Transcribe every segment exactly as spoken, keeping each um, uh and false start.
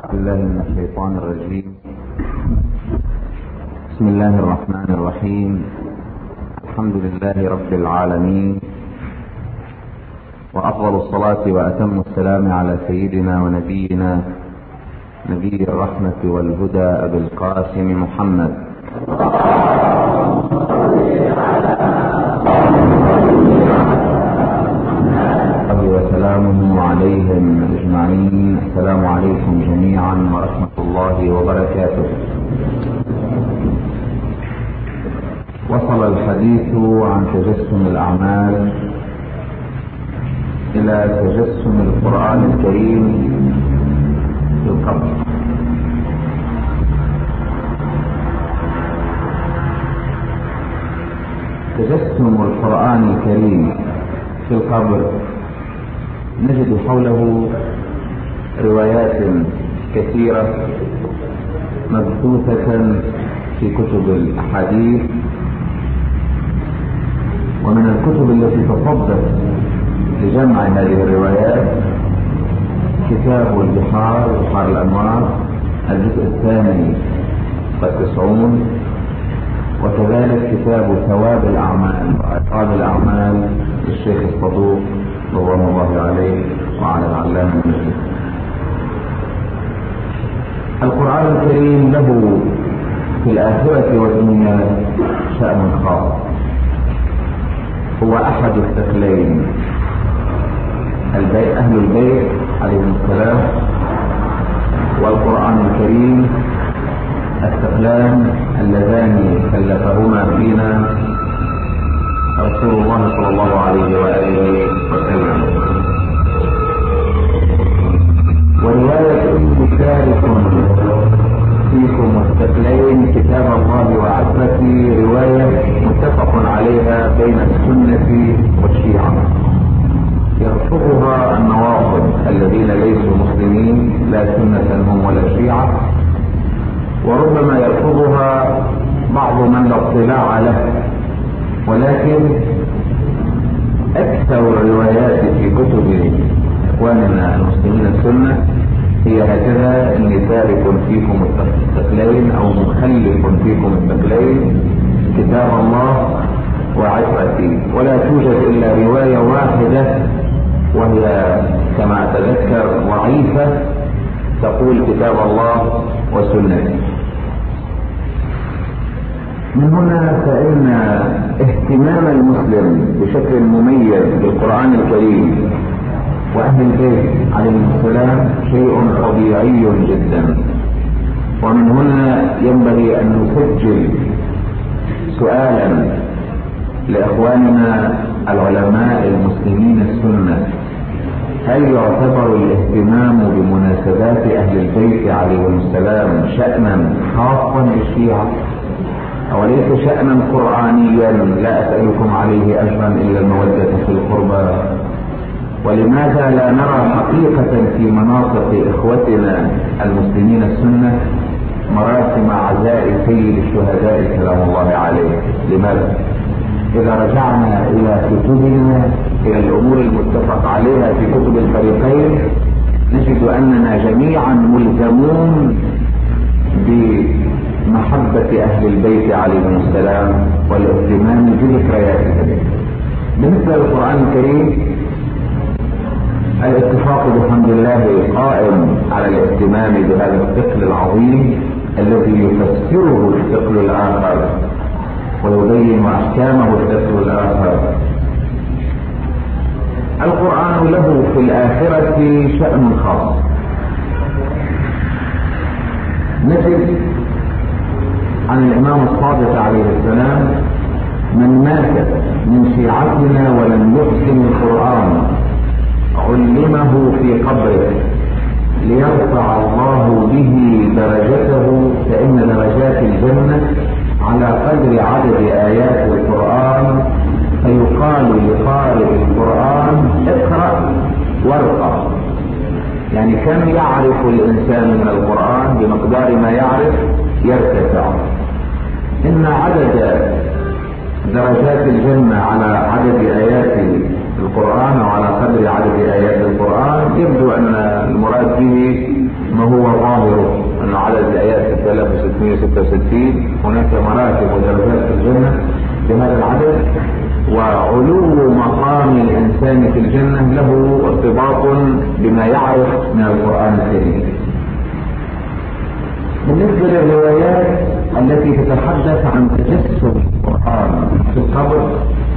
بالله من الشيطان الرجيم. بسم الله الرحمن الرحيم. الحمد لله رب العالمين، وأفضل الصلاة وأتم السلام على سيدنا ونبينا نبي الرحمة والهدى أبي القاسم محمد وسلامه عليهم أجمعين. السلام عليكم جميعا ورحمة الله وبركاته. وصل الحديث عن تجسم الأعمال إلى تجسم القرآن الكريم في القبر. تجسم القرآن الكريم في القبر نجد حوله روايات كثيرة مبثوثة في كتب الأحاديث، ومن الكتب التي تصدت لجمع هذه الروايات كتاب البحار بحار الأنوار الجزء الثاني والتسعون، وكذلك كتاب ثواب الأعمال وعقاب الأعمال للشيخ الصدوق رضوان الله عليه وعلى العلامة المسلم. القرآن الكريم له في الآخرة والدنيا شأن خاص، هو أحد الثقلين أهل البيت عليهم السلام والقرآن الكريم، الثقلان اللذان كلفهما فينا رسول الله صلى الله عليه وآله وسلم. ورواية مشارك فيكم الثقلين كتاب الله وعزتي رواية متفق عليها بين السنة والشيعة، يرفضها النواصب الذين ليسوا مسلمين لا سنة هم ولا شيعة، وربما يرفضها بعض من لا اطلاع له، ولكن اكثر الروايات في كتب اخواننا المسلمين السنة هي هكذا: اني تارك فيكم الثقلين او مخلف فيكم الثقلين كتاب الله وعترتي. ولا توجد الا رواية واحدة وهي كما اتذكر ضعيفة تقول كتاب الله وسنتي. من هنا فإن اهتمام المسلم بشكل مميز بالقرآن الكريم وأهل البيت عليهم السلام شيء طبيعي جدا، ومن هنا ينبغي أن نسجل سؤالا لإخواننا العلماء المسلمين السنة: هل يعتبر الاهتمام بمناسبات أهل البيت عليهم السلام شأنا خاصا للشيعة وليس شأنا قرآنيا لا أسألكم عليه أجرا إلا المودة في القربى؟ ولماذا لا نرى حقيقة في مناطق إخوتنا المسلمين السنة مراسم عزاء سيد الشهداء سلام الله عليه؟ لماذا؟ إذا رجعنا إلى كتبنا إلى الأمور المتفق عليها في كتب الفريقين نجد أننا جميعا ملزمون بمحبة أهل البيت عليهم السلام والاهتمام بذكرياتهم. بالنسبة للقرآن الكريم الاتفاق بحمد الله قائم على الاهتمام بهذا الثقل العظيم الذي يفسره الثقل الآخر ويبين أحكامه الثقل الآخر. القرآن له في الآخرة شأن خاص. نجد عن الإمام الصادق عليه السلام: من مات من شيعتنا ولم يحسن القرآن علمه في قبره ليرفع الله به درجته، فإن درجات الجنة على قدر عدد آيات القرآن، فيقال لقارئ القرآن اقرأ وارقى. يعني كم يعرف الإنسان من القرآن بمقدار ما يعرف يرتفع. إن عدد درجات الجنة على عدد آيات القرآن وعلى قدر عدد آيات القرآن يبدو أن المراد به ما هو ظاهر ثلاثمائة وستة وستين. هناك مراتب ودرجات في الجنة بهذا العدد، وعلو مقام الإنسان في الجنة له ارتباط بما يعرف من القرآن الكريم. بالنسبة للروايات التي تتحدث عن تجسد القرآن في القبر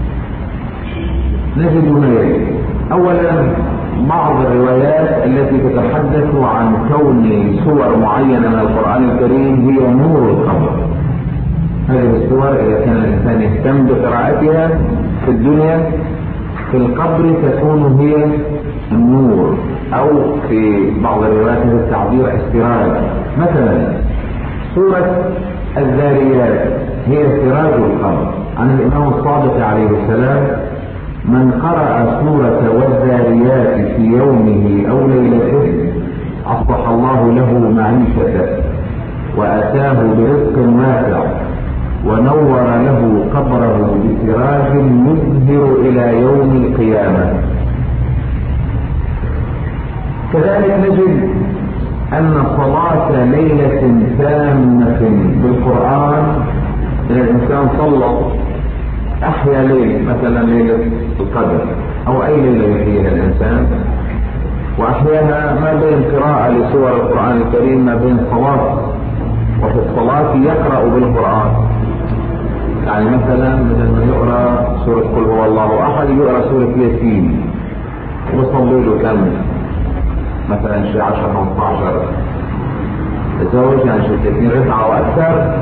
نجد نوعين. أولا بعض الروايات التي تتحدث عن كون سور معينة من القرآن الكريم هي نور القبر. هذه السور إذا كان الإنسان يهتم بقراءتها في الدنيا في القبر تكون هي النور، أو في بعض الروايات التعبير السراج. مثلا سورة الذاريات هي سراج القبر. عن الإمام الصادق عليه السلام: من قرأ سورة والذاريات في يومه أو ليلته أصلح الله له معيشته وأتاه برزق واسع ونور له قبره بسراج يزهر إلى يوم القيامة. كذلك نجد أن صلاة ليلة تامة بالقرآن إذا الإنسان صلى أحيا ليل، مثلا ليلة القدر أو أي ليلة يحييها الإنسان، وأحياها ما بين قراءة لسور القرآن الكريم ما بين صلاة، وفي الصلاة يقرأ بالقرآن. يعني مثلا بدل ما يقرأ سورة قل هو الله أحد يقرأ سورة ياسين ويصلي له كم مثلا شيء عشرة خمسة عشر تزوج، يعني شيء ثلاثين ركعة وأكثر،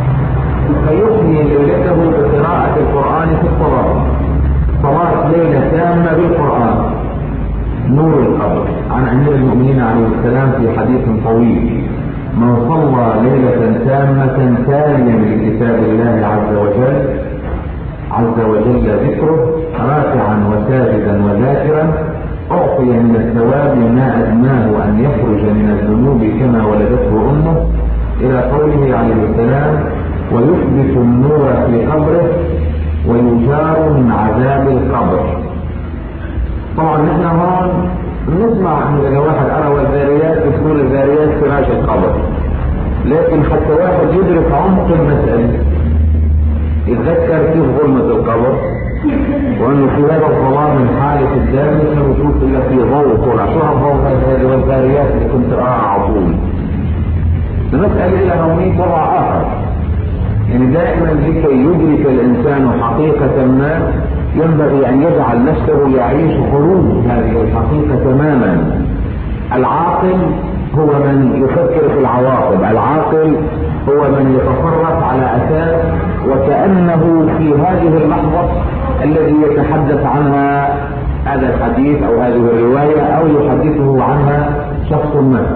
فيحيي ليلته بقراءة القرآن في الصلاة. صلاة ليلة تامة بالقرآن نور القبر. عن أمير المؤمنين عليه السلام في حديث طويل: من صلى ليلة تامة تاليا لكتاب الله عز وجل عز وجل ذكره راكعا وساجدا وذاكرا أعطي من الثواب ما أدناه أن يخرج من الذنوب كما ولدته أمه، إلى قوله عليه السلام: ويثبت النور في قبره ويجار من عذاب القبر. طبعا نحن هون نسمع ان واحد أرى والذاريات يقول الذاريات فراش القبر، لكن حتى واحد يدرك عمق المسألة يتذكر كيف ظلمة القبر، وانه في هذا الظلام من حالة الدامة وشوف الا في ضوء طلع. شو هالضوء هذه والذاريات اللي كنت اقرا على طول؟ المسألة لها هونيك وضع اخر. يعني دائما لكي يدرك الانسان حقيقة ما ينبغي ان يجعل نفسه يعيش خروج هذه الحقيقة تماما. العاقل هو من يفكر في العواقب، العاقل هو من يتصرف على اساس وكأنه في هذه اللحظة الذي يتحدث عنها هذا الحديث او هذه الرواية او يحدثه عنها شخص ما.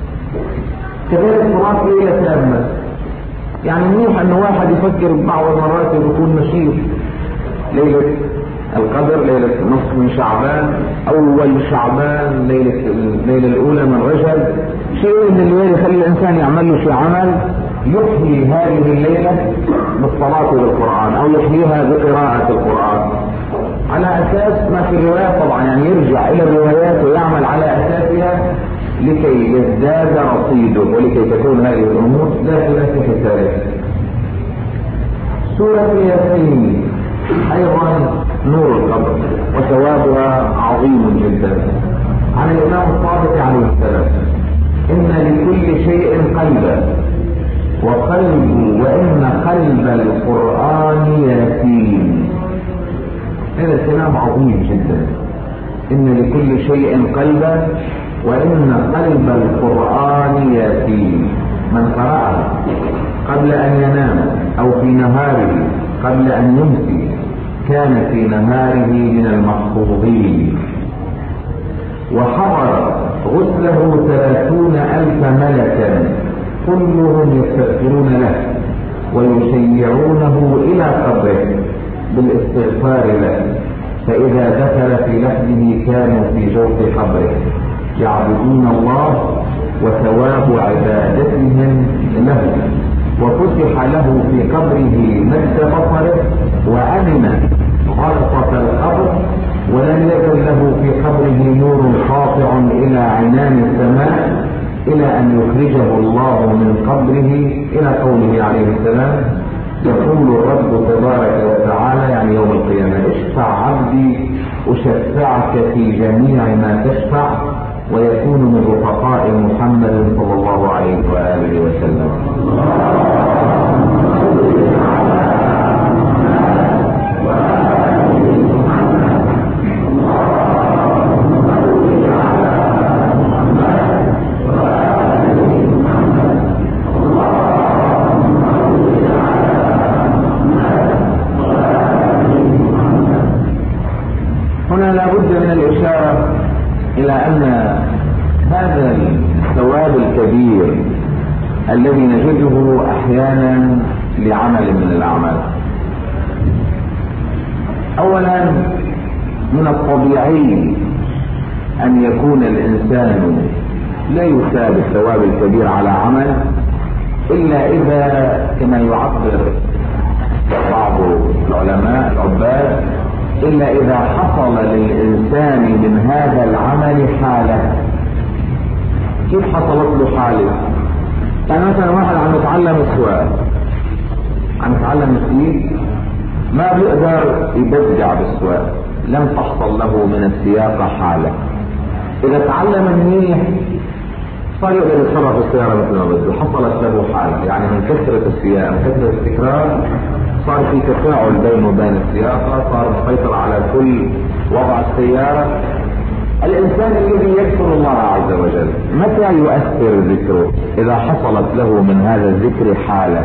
كذلك صلاة ليلة تامة، يعني منيح ان واحد يفكر بعض المرات يكون نشيط. ليلة القدر ليلة نصف من شعبان، اول شعبان، ليلة الليلة الاولى من رجب، شيء من الليل يخلي الانسان يعمل له شيء عمل يحيي هذه الليلة بالصلاة بالقرآن او يحييها بقراءة القرآن على اساس ما في الروايات. طبعا يعني يرجع الى الروايات ويعمل على اساسها لكي يزداد رصيده ولكي تكون هذه الامور داخلة في حسابه. سورة ياسين ايضا نور القبر وثوابها عظيم جدا. عن الامام الصادق عليه السلام: ان لكل شيء قلبا وقلب وان قلب القرآن ياسين. هذا الكلام عظيم جدا. ان لكل شيء قلبا وان قلب القرآن ياسين. من قرأها قبل ان ينام او في نهاره قبل ان يمسي كان في نهاره من المحفوظين. وحضر غسله ثلاثون الف ملكا كلهم يستغفرون له ويشيعونه الى قبره بالاستغفار له، فاذا دخل في لحده كانوا في جوف قبره يعبدون الله وثواب عبادتهم له، وفتح له في قبره مد بصره وامن غرفة القبر، ولم يكن له في قبره نور قاطع الى عنان السماء إلى أن يخرجه الله من قبره إلى قوله عليه السلام: يقول الرب تبارك وتعالى، يعني يوم القيامة: اشفع عبدي أشفعك في جميع ما تشفع، ويكون من رفقاء محمد صلى الله عليه وآله وسلم. هنا لا بد من الإشارة إلى أن هذا الثواب الكبير الذي نجده أحيانا لعمل من الأعمال، أولا من الطبيعي أن يكون الإنسان لا يثاب الثواب الكبير على عمل إلا إذا، كما يعبر بعض العلماء العباد، إلا إذا حصل للإنسان من هذا العمل حالة. كيف حصلت له حالة؟ يعني مثلا واحد عم يتعلم السواقة، عم يتعلم السير، ما بيقدر يبدع بالسواقة، لم تحصل له من السياقة حالة. إذا تعلم منيح صار يقدر يتصرف السيارة مثل ما بده، حصلت له حالة. يعني من كثرة السياقة، من كثرة التكرار، صار في تفاعل بينه وبين السياقة، صار مسيطر على كل وضع السيارة. الإنسان الذي يذكر الله عز وجل متى يؤثر ذكره؟ إذا حصلت له من هذا الذكر حالة.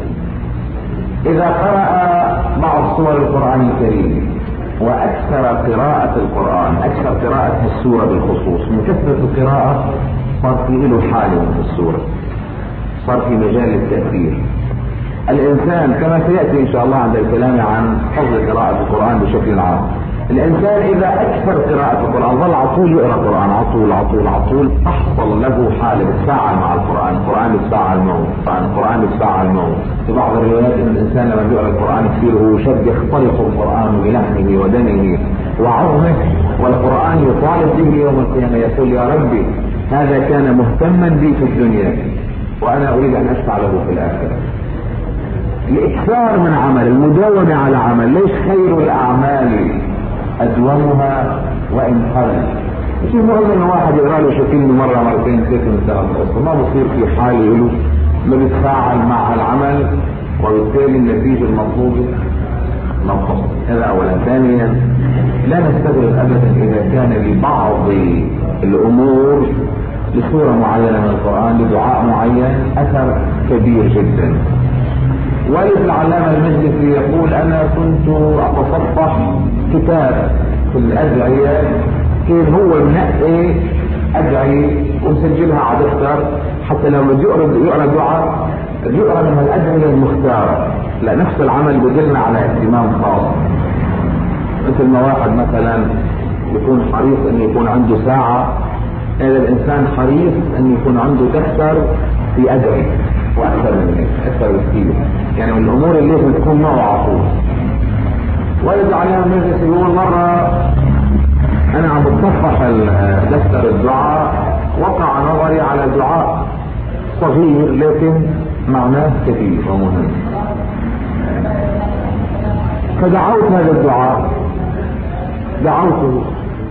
إذا قرأ بعض سور القرآن الكريم، وأكثر قراءة القرآن، أكثر قراءة السورة بالخصوص، من كثرة القراءة صار في له حالة من السورة، صار في مجال التأثير. الإنسان كما سيأتي إن شاء الله عند الكلام عن فضل قراءة القرآن بشكل عام، الإنسان إذا أكثر قراءة القرآن ظل عطول يقرأ القرآن عطول عطول عطول، تحصل له حالة بتفاعل مع القرآن، القرآن بتفاعل معه، القرآن بتفاعل معه. في بعض الروايات إن الإنسان لما بيقرأ القرآن كثير هو شد يختلط القرآن بلحمه ودمه وعظمه، والقرآن يطالب به يوم القيامة، يقول: يا ربي هذا كان مهتما بي في الدنيا وأنا أريد أن أشفع له في الآخرة. الإكثار من عمل، المداومة على عمل. ليش خير الأعمال أدومها وإن قل؟ مش مهم إن واحد يقرأ له شكل مرة مرتين ثلاثة من سنة، ما بصير في حال له ما بيتفاعل مع العمل، وبالتالي النتيجة المطلوبة نقص. هذا أولا. ثانيا، لا نستغرب أبدا إذا كان لبعض الأمور لسورة معينة من القرآن، لدعاء معين، أثر كبير جدا. والد العلامة المجلسي يقول: أنا كنت أتصفح كتاب في الأدعية، كيف هو منقي أدعية ومسجلها على دفتر، حتى لو بده يقرأ يقرأ دعاء يقرأ من الأدعية المختارة. لا، نفس العمل بدلنا على اهتمام خاص. مثل ما واحد مثلا يكون حريص أن يكون عنده ساعة، هذا الإنسان حريص أن يكون عنده دفتر في أدعية، واكثر من هيك، اكثر بكثير. يعني من الامور اللي لازم تكون معه عقول. والد عليها المجلس يقول: مره انا عم بتصفح دفتر الدعاء، وقع نظري على دعاء صغير لكن معناه كثير ومهم، فدعوت هذا الدعاء، دعوته.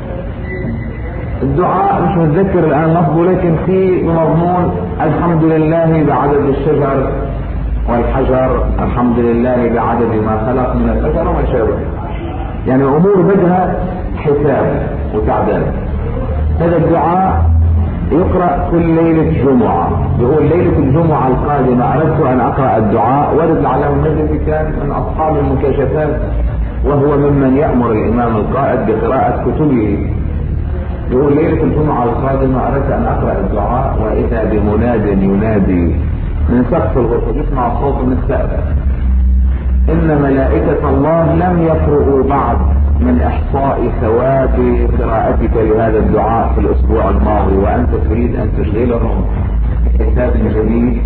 الدعاء مش متذكر الآن لفظه، لكن في مضمون: الحمد لله بعدد الشجر والحجر، الحمد لله بعدد ما خلق من الشجر وما شابه. يعني أمور بدها حساب وتعداد. هذا الدعاء يقرأ كل ليلة جمعة. يقول: ليلة الجمعة القادمة أردت أن أقرأ الدعاء. ورد العلامة المجلسي كان من أصحاب المكاشفات، وهو ممن يأمر الإمام القائد بقراءة كتبه. يقول: ليلة الجمعة القادمة أردت أن أقرأ الدعاء، وإذا بمناد ينادي من سقف الغرفة، يسمع صوت من السقف: إن ملائكة الله لم يفرغوا بعد من إحصاء ثواب قراءتك لهذا الدعاء في الأسبوع الماضي، وأنت تريد أن تشغلهم بكتاب جديد.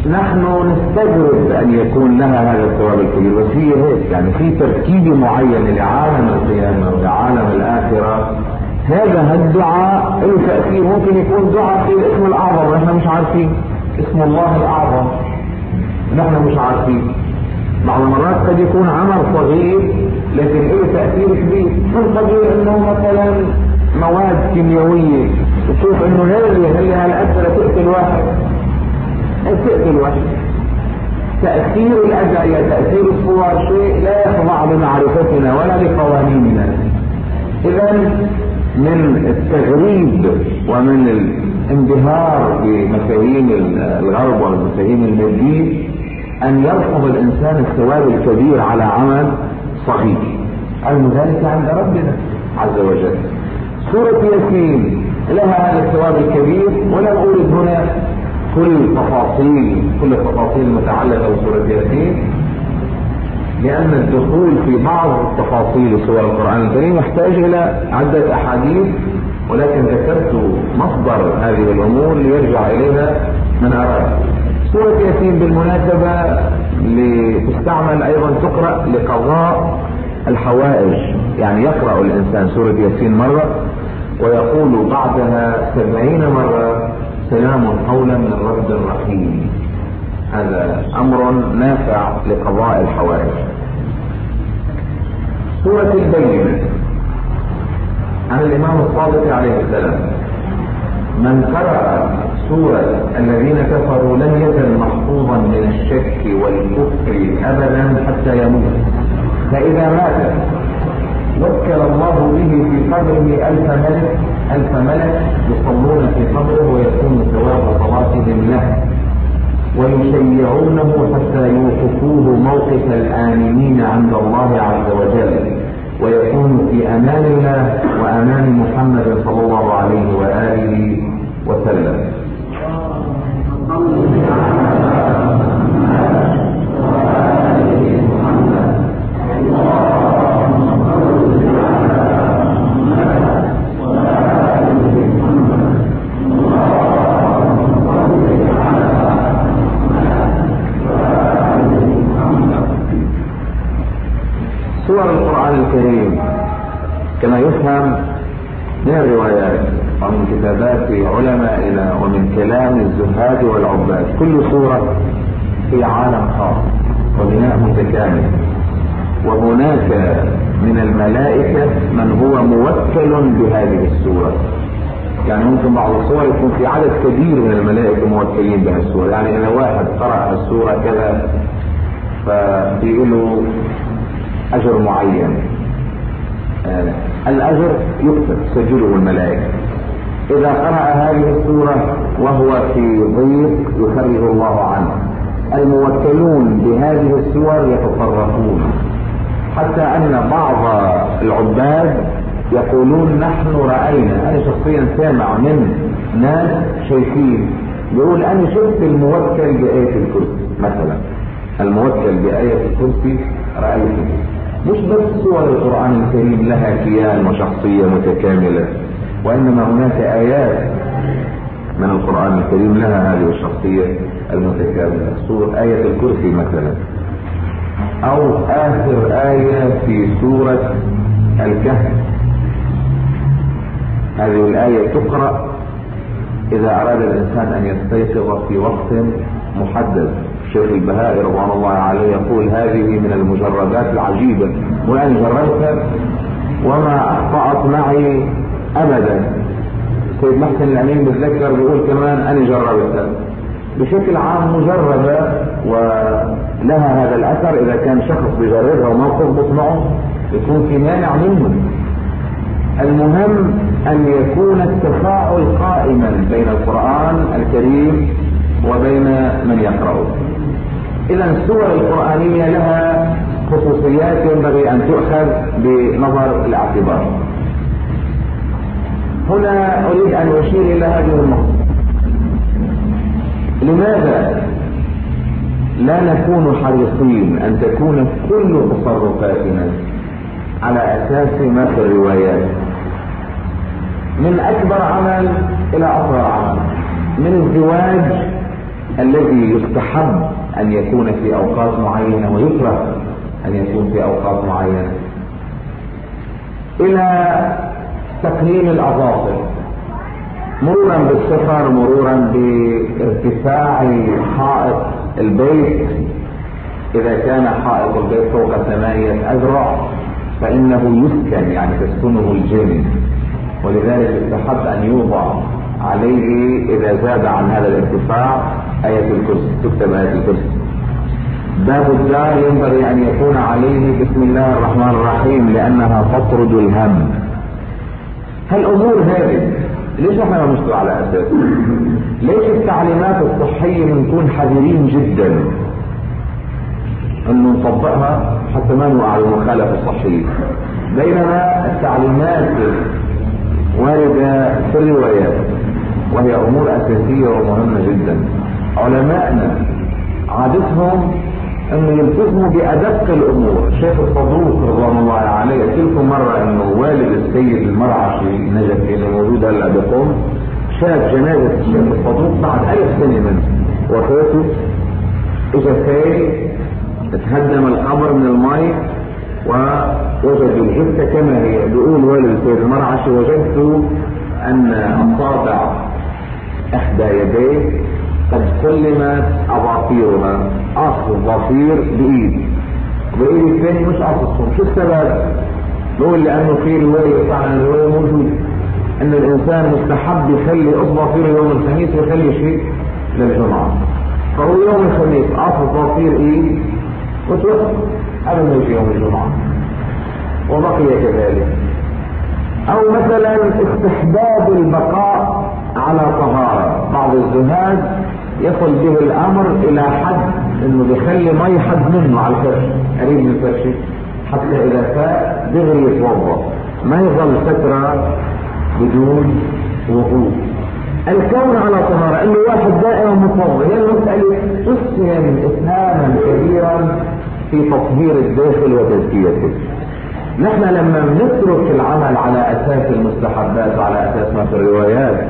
نحن نستغرب ان يكون لها هذا الثواب الكبير، بس هي هيك يعني في تركيب معين لعالم القيامة ولعالم الآخرة. هذا الدعاء له تأثير، ممكن يكون دعاء في الاسم الأعظم ونحن مش عارفين، اسم الله الأعظم نحن مش عارفين. بعض المرات قد يكون عمل صغير لكن له تأثير كبير. الصغير انه مثلا مواد كيميائية، تشوف انه هذه هي هالأسئلة تقتل واحد، تقتل واحد. تأثير الأدعية، تأثير الصور شيء لا يخضع لمعرفتنا ولا لقوانيننا. إذا من التغريب ومن الانبهار بمفاهيم الغرب والمفاهيم المادية أن يرفض الإنسان الثواب الكبير على عمل صغير. علم ذلك عند ربنا عز وجل. سورة ياسين لها هذا الثواب الكبير، ولم أورد هنا كل تفاصيل كل التفاصيل المتعلقة بسورة ياسين، لأن الدخول في بعض تفاصيل سور القرآن الكريم يحتاج إلى عدة أحاديث، ولكن ذكرت مصدر هذه الأمور ليرجع إليها من أراد. سورة ياسين بالمناسبة لتستعمل أيضا تقرأ لقضاء الحوائج، يعني يقرأ الإنسان سورة ياسين مرة ويقول بعدها سبعين مرة سلام قولا من رب رحيم. هذا أمر نافع لقضاء الحوائج. سورة البينة عن الإمام الصادق عليه السلام: من قرأ سورة الذين كفروا لم يزل محفوظا من الشك والكفر أبدا حتى يموت، فإذا مات وكل الله به في قبره ألف ملك ألف ملك يصلون في قبره ويكون ثواب صلاتهم له، ويشيعونه حتى يوقفوه موقف الآمنين عند الله عز وجل، ويكون في أمان الله وأمان محمد صلى الله عليه وآله وسلم. سور القرآن الكريم كما يفهم من الروايات ومن كتابات علمائنا ومن كلام الزهاد والعباد، كل سورة في عالم خاص وبناء متكامل، وهناك من الملائكة من هو موكل بهذه السورة. يعني ممكن بعض السور يكون في عدد كبير من الملائكة موكلين بها السورة، يعني إذا واحد قرأ السورة كذا فبيقولوا أجر معين، آه الأجر يكتب تسجله الملائكة. إذا قرأ هذه السورة وهو في ضيق يخرج الله عنه. الموكلون بهذه السور يتصرفون، حتى أن بعض العباد يقولون نحن رأينا، أنا شخصيا سامع من ناس شايفين، يقول أنا شفت الموكل بآية الكرسي مثلا، الموكل بآية الكرسي رأيته. مش بس سور القرآن الكريم لها كيان وشخصية متكاملة، وإنما هناك آيات من القرآن الكريم لها هذه الشخصية المتكاملة. سورة آية الكرسي مثلا، أو آخر آية في سورة الكهف، هذه الآية تقرأ إذا أراد الإنسان أن يستيقظ في وقت محدد. الشيخ البهائي رضوان الله عليه يقول هذه من المجربات العجيبة، وأنا جربتها وما أخطأت معي أبدا. سيد محسن الأمين بالذكر بيقول كمان أنا جربتها بشكل عام مجربة ولها هذا الأثر. إذا كان شخص بيجربها وما يضبط معه يكون في مانع منه. المهم أن يكون التفاعل قائما بين القرآن الكريم وبين من يقرأه. إذا السور القرآنية لها خصوصيات ينبغي أن تؤخذ بنظر الاعتبار. هنا أريد أن أشير إلى هذه النقطة: لماذا لا نكون حريصين أن تكون كل تصرفاتنا على أساس ما في الروايات، من أكبر عمل إلى أصغر عمل، من الزواج الذي يستحب ان يكون في اوقات معينة ويكره ان يكون في اوقات معينة، الى تقليل الاظافر، مرورا بالسفر، مرورا بارتفاع حائط البيت. اذا كان حائط البيت فوق ثمانية اذرع فانه يسكن، يعني تسكنه الجن، ولذلك يستحب ان يوضع عليه اذا زاد عن هذا الارتفاع آية الكرسي، تكتب آية الكرسي. باب الدار ينبغي ان يكون عليه بسم الله الرحمن الرحيم لانها تطرد الهم. هالامور هذه ليش احنا ما نشتغل على اساس؟ ليش التعليمات الصحية نكون حذرين جدا انه نطبقها حتى ما نوقع بالمخالفة الصحية، بينما التعليمات واردة في الروايات وهي امور اساسية ومهمة جدا. علماءنا عادتهم انه يلتزموا بادق الامور. شيخ الصدوق رضوان الله عليه لكم مرة انه والد السيد المرعشي النجفي اللي موجود هلا بقوم شاف جنازة الشيخ الصدوق بعد ألف سنة منه وفاته، اجى سيل تهدم القبر من المي ووجدوا الجثة كما هي. بيقول والد السيد المرعشي وجدت ان اصابع احدى يديه قد سلمت اظافيرها، اصل الظفير بايد وبايد الثاني مش اصلهم. شو السبب؟ بقول لانه في روايه، فعلا الروايه موجوده ان الانسان مستحب يخلي الظفير يوم الخميس ويخلي شيء للجمعه، فهو يوم الخميس اصل الظفير ايد وتوقف قبل ما يجي يوم الجمعه وبقي كذلك. او مثلا استحباب البقاء على طهارة. بعض الزهاد يصل به الامر الى حد انه بيخلي مي حد منه على الفرش قريب من الفرش حتى اذا فاء دغري يتوضا، ما يظل فترة بدون وضوء. الكون على طهارة، انه واحد دائما متوضا، هي المسألة تسهم اسهاما كبيرا في تطهير الداخل وتزكيته. نحن لما نترك العمل على اساس المستحبات وعلى اساس ما في الروايات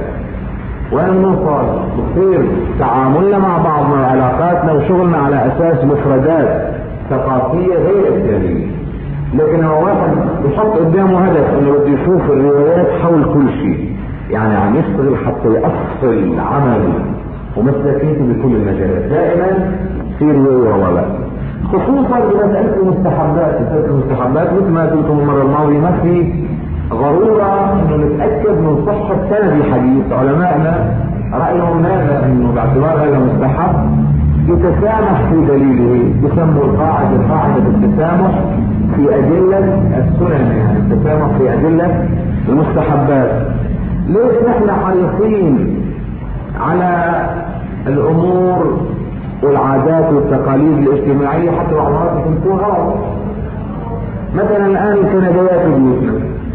ونوصل بصير تعاملنا مع بعضنا وعلاقاتنا وشغلنا على اساس مفردات ثقافية غير اسلامية. لكن هو واحد يحط قدامه هدف انه بده يشوف الروايات حول كل شيء، يعني عم يشتغل حتى يأصل عمله ومسلكيته بكل المجالات، دائما في رواية ولا خصوصا بمسألة المستحبات. مسألة المستحبات مثل ما قلتم المرة الماضية ما في ضرورة انه نتأكد من صحة سند الحديث. علماءنا رأيهم هذا انه باعتبار هذا مستحب يتسامح في دليله، يسموا القاعدة قاعدة التسامح في أدلة السنن، يعني التسامح في أدلة المستحبات. ليش نحن حريصين على الأمور والعادات والتقاليد الاجتماعية حتى بعضها تكون غلط؟ مثلا الآن الكنبيات بيوتنا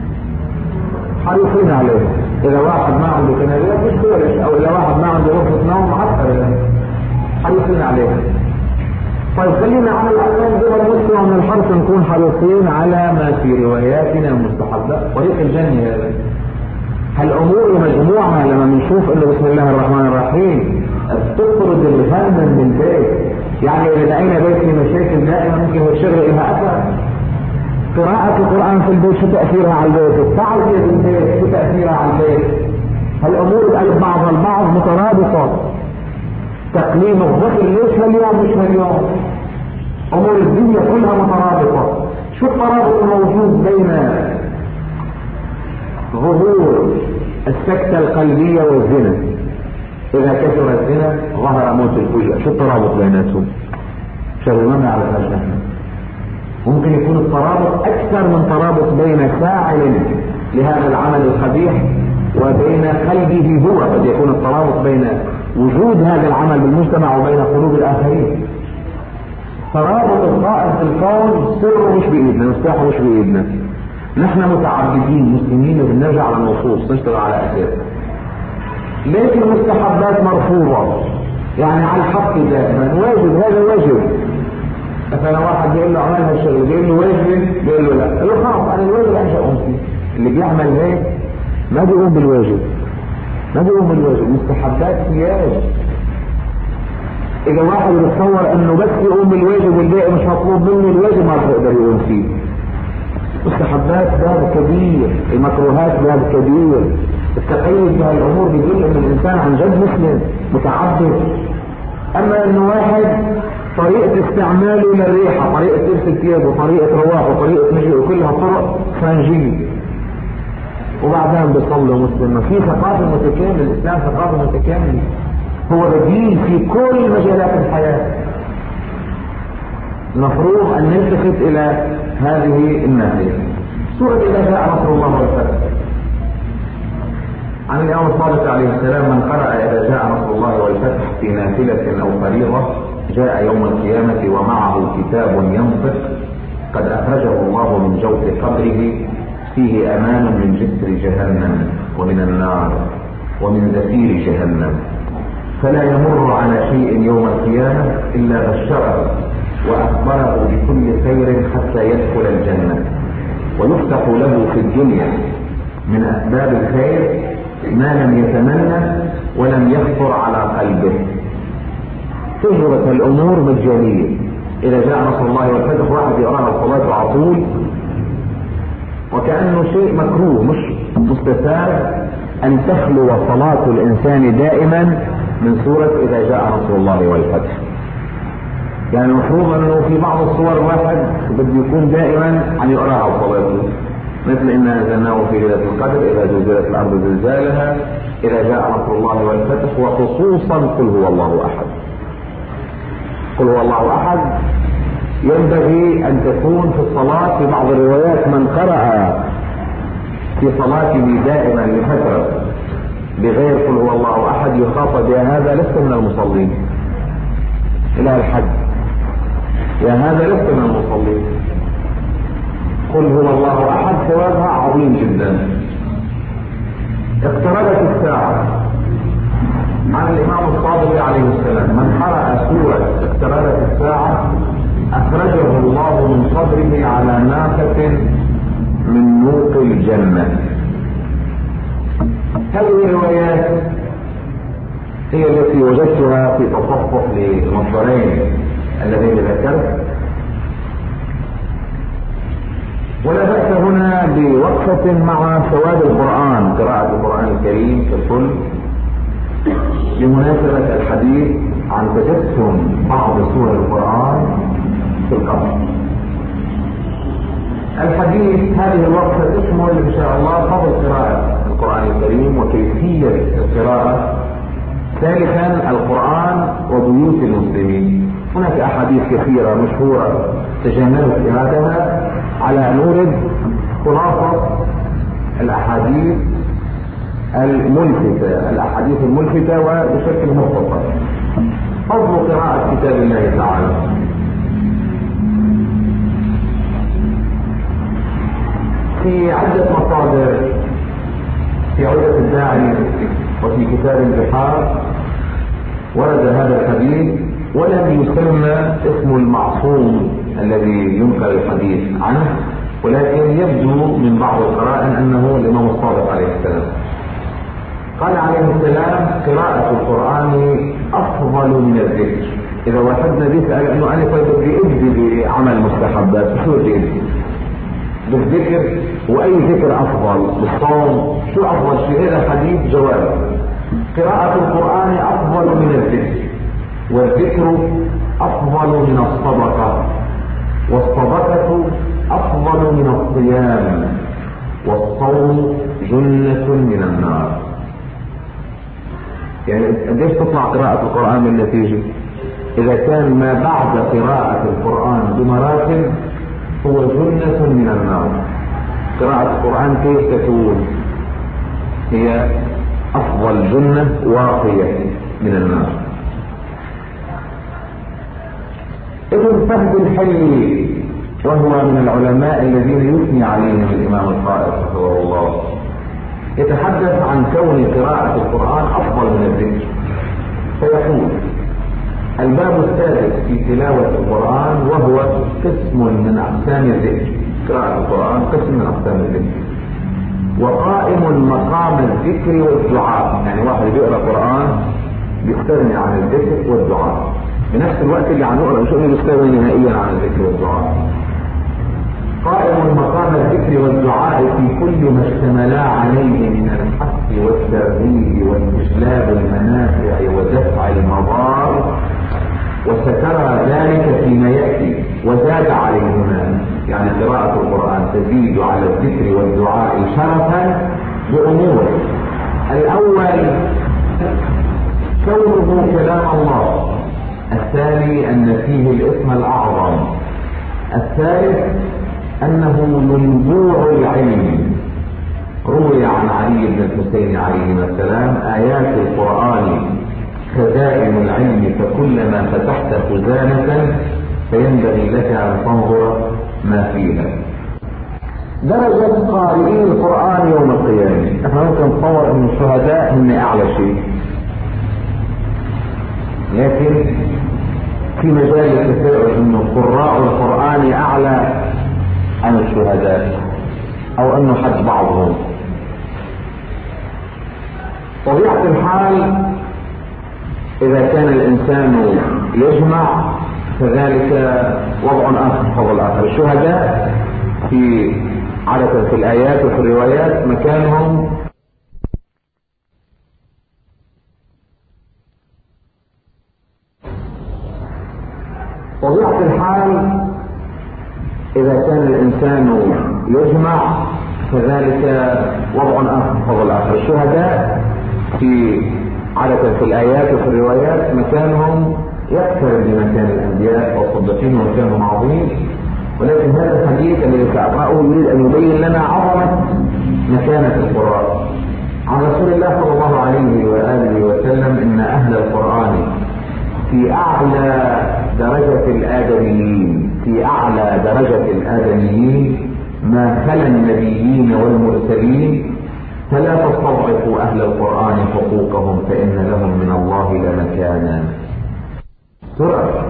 حريصين عليها. إذا واحد ما عنده كنبيات مش كويس، أو إذا واحد ما عنده غرفة نوم معطر حريصين عليها. طيب خلينا على الأقل زي ما نسمع من الحرص نكون حريصين على ما في رواياتنا المستحبات. طريق الجنة هذا هالأمور مجموعة لما بنشوف إنه بسم الله الرحمن الرحيم تطرد الهم من البيت. يعني إذا لقينا بيت في مشاكل دائما ممكن الشغل لها أثر. قراءة القرآن في البيت شو تأثيرها على البيت؟ التعزية في البيت شو تأثيرها على البيت؟ هالأمور بقلب بعضها البعض مترابطة. تقليم الظهر ليش هاليوم مش هاليوم؟ أمور الدنيا كلها مترابطة. شو الترابط الموجود بين ظهور السكتة القلبية والزنا؟ إذا كثر الزنا ظهر موت الفجأة. شو الترابط بيناتهم؟ شغل ما نعرفهاش نحن. ممكن يكون الترابط أكثر من ترابط بين فاعل لهذا العمل القبيح وبين قلبه هو. قد يكون الترابط بين وجود هذا العمل بالمجتمع وبين قلوب الآخرين. ترابط القائم في الكون سره مش بإيدنا، مفتاحه مش بإيدنا. نحن متعبدين مسلمين وبنرجع على النصوص نشتغل على أساس. لكن المستحبات مرفوضة، يعني على الحق دائما واجب، هذا واجب. مثلا واحد بيقول له عمل هالشغل بيقول له واجب، بيقول له لا، له خلاص انا الواجب عايش اقوم فيه. اللي بيعمل هيك ما بيقوم بالواجب، ما بيقوم بالواجب. مستحبات سياج اذا واحد يتصور انه بس يقوم الواجب والباقي مش مطلوب منه، الواجب ما بيقدر يقوم فيه. مستحبات باب كبير، المكروهات باب كبير. التقيد بهالامور بيدل ان الانسان عن جد مسلم متعبد. اما انه واحد طريقة استعماله للريحة، طريقة لبس الثياب وطريقة رواح وطريقة مجيء وكلها طرق فرنجية، وبعدين بيصلي مسلم. في ثقافة متكاملة، الاسلام ثقافة متكاملة، هو بديل في كل مجالات الحياة. المفروض ان نلتفت الى هذه الناحية. سورة اذا جاء نصر الله والفتح، عن الامام الصادق عليه السلام: من قرأ اذا جاء نصر الله والفتح في نافلة او فريضة جاء يوم القيامة ومعه كتاب ينطق قد اخرجه الله من جوف قبره فيه امان من جسر جهنم ومن النار ومن زفير جهنم، فلا يمر على شيء يوم القيامة الا بشره واخبره بكل خير حتى يدخل الجنة، ويفتح له في الدنيا من اسباب الخير ما لم يتمنى ولم يخطر على قلبه. تجربة الامور مجانية. اذا جاء نصر الله والفتح واحد يقرأ الصلاة على طول وكأنه شيء مكروه مش مستفاد ان تخلو صلاة الانسان دائما من سورة اذا جاء نصر الله والفتح. يعني المفروض انه في بعض الصور الواحد بده يكون دائما عن يقرأها على صلاته، مثل إنا أنزلناه في ليلة القدر، إذا زلزلت الأرض زلزالها، إذا جاء نصر الله والفتح، وخصوصا قل هو الله أحد. قل هو الله أحد ينبغي أن تكون في الصلاة. في بعض الروايات من قرأ في صلاته دائما لفترة بغير قل هو الله أحد يخاطب: يا هذا لست من المصلين، إلى الحد، يا هذا لست من المصلين. قل هو الله احد ثوابها عظيم جدا. اقتربت الساعة، عن الامام الصادق عليه السلام: من قرأ سورة اقتربت الساعة اخرجه الله من صدره على ناقة من نوق الجنة. هذه الروايات هي التي وجدتها في تصفح للمصدرين الذين ذكرت، ولا بأس هنا بوقفة مع ثواب القرآن، قراءة القرآن الكريم ككل، لمناسبة الحديث عن تجسم بعض سور القرآن في القبر. الحديث هذه الوقفة تشمل إن شاء الله فضل قراءة القرآن الكريم وكيفية القراءة. ثالثا القرآن وبيوت المسلمين. هناك أحاديث كثيرة مشهورة تجنبت إرادها، على أن نورد خلاصة الأحاديث الملفتة الأحاديث الملفتة وبشكل مختصر. فضل قراءة كتاب الله تعالى. في عدة مصادر، في عدة الداعي وفي كتاب البحار ورد هذا الحديث، ولم يسمى اسم المعصوم الذي ينكر الحديث عنه، ولكن يبدو من بعض القرائن انه الامام الصادق عليه السلام. قال عليه السلام: قراءة القرآن افضل من الذكر. اذا واحدنا بيسأل انه انا كنت بدي ابدي بعمل مستحبات، شو بدي ابدي؟ بالذكر، واي ذكر افضل؟ بالصوم، شو افضل شيء؟ هذا حديث جواب. قراءة القرآن افضل من الذكر، والذكر افضل من الصدقة، والصدقة افضل من الصيام، والصوم جنة من النار. يعني قديش تطلع قراءة القرآن بالنتيجة؟ اذا كان ما بعد قراءة القرآن بمراتب هو جنة من النار. قراءة القرآن كيف تكون؟ هي افضل جنة واقية من النار. ابن فهد الحلي وهو من العلماء الذين يثني عليهم الامام القائد رحمه الله، يتحدث عن كون قراءة القرآن افضل من الذكر، فيقول: الباب السادس في تلاوة القرآن، وهو قسم من اقسام الذكر. قراءة القرآن قسم من اقسام الذكر، وقائم مقام الذكر والدعاء. يعني واحد بيقرأ قرآن بيستغني عن الذكر والدعاء. بنفس الوقت اللي عم نقرأ مش انه يستوي نهائيا عن الذكر والدعاء. قائم مقام الذكر والدعاء في كل ما اشتملا عليه من الحث والترغيب واستجلاب المنافع ودفع المضار، وسترى ذلك فيما يأتي. وزاد عليهما، يعني قراءة القرآن تزيد على الذكر والدعاء شرفا بأمور. الأول كونه كلام الله، الثاني أن فيه الاسم الأعظم، الثالث أنه منبوع العلم. روي عن علي بن الحسين عليهما السلام: آيات القرآن خزائن العلم، فكلما فتحت خزانة فينبغي لك أن تنظر ما فيها. درجة قارئين القرآن يوم القيامة، احنا ممكن نتصور ان الشهداء هم اعلى شيء، لكن في مجال كثير انه قراء القرآن اعلى عن الشهداء، او انه حج بعضهم. طبيعة الحال اذا كان الانسان يجمع فذلك وضع اخر، فضل اخر. الشهداء في عادة في الايات وفي الروايات مكانهم طبيعة الحال اذا كان الانسان يجمع فذلك وضع اخر، فضل اخر. الشهداء في عادة في الايات وفي الروايات مكانهم يكثر بمكان الانبياء والصديقين ومكانهم عظيم، ولكن هذا الحديث الذي سأقرأه يريد ان يبين لنا عظمة مكانة القرآن. عن رسول الله صلى الله عليه وآله وسلم: ان اهل القرآن في اعلى درجة الادميين، في اعلى درجة الادميين ما خلا النبيين والمرسلين، فلا تستضعفوا اهل القرآن حقوقهم فان لهم من الله لمكانا. سرعة.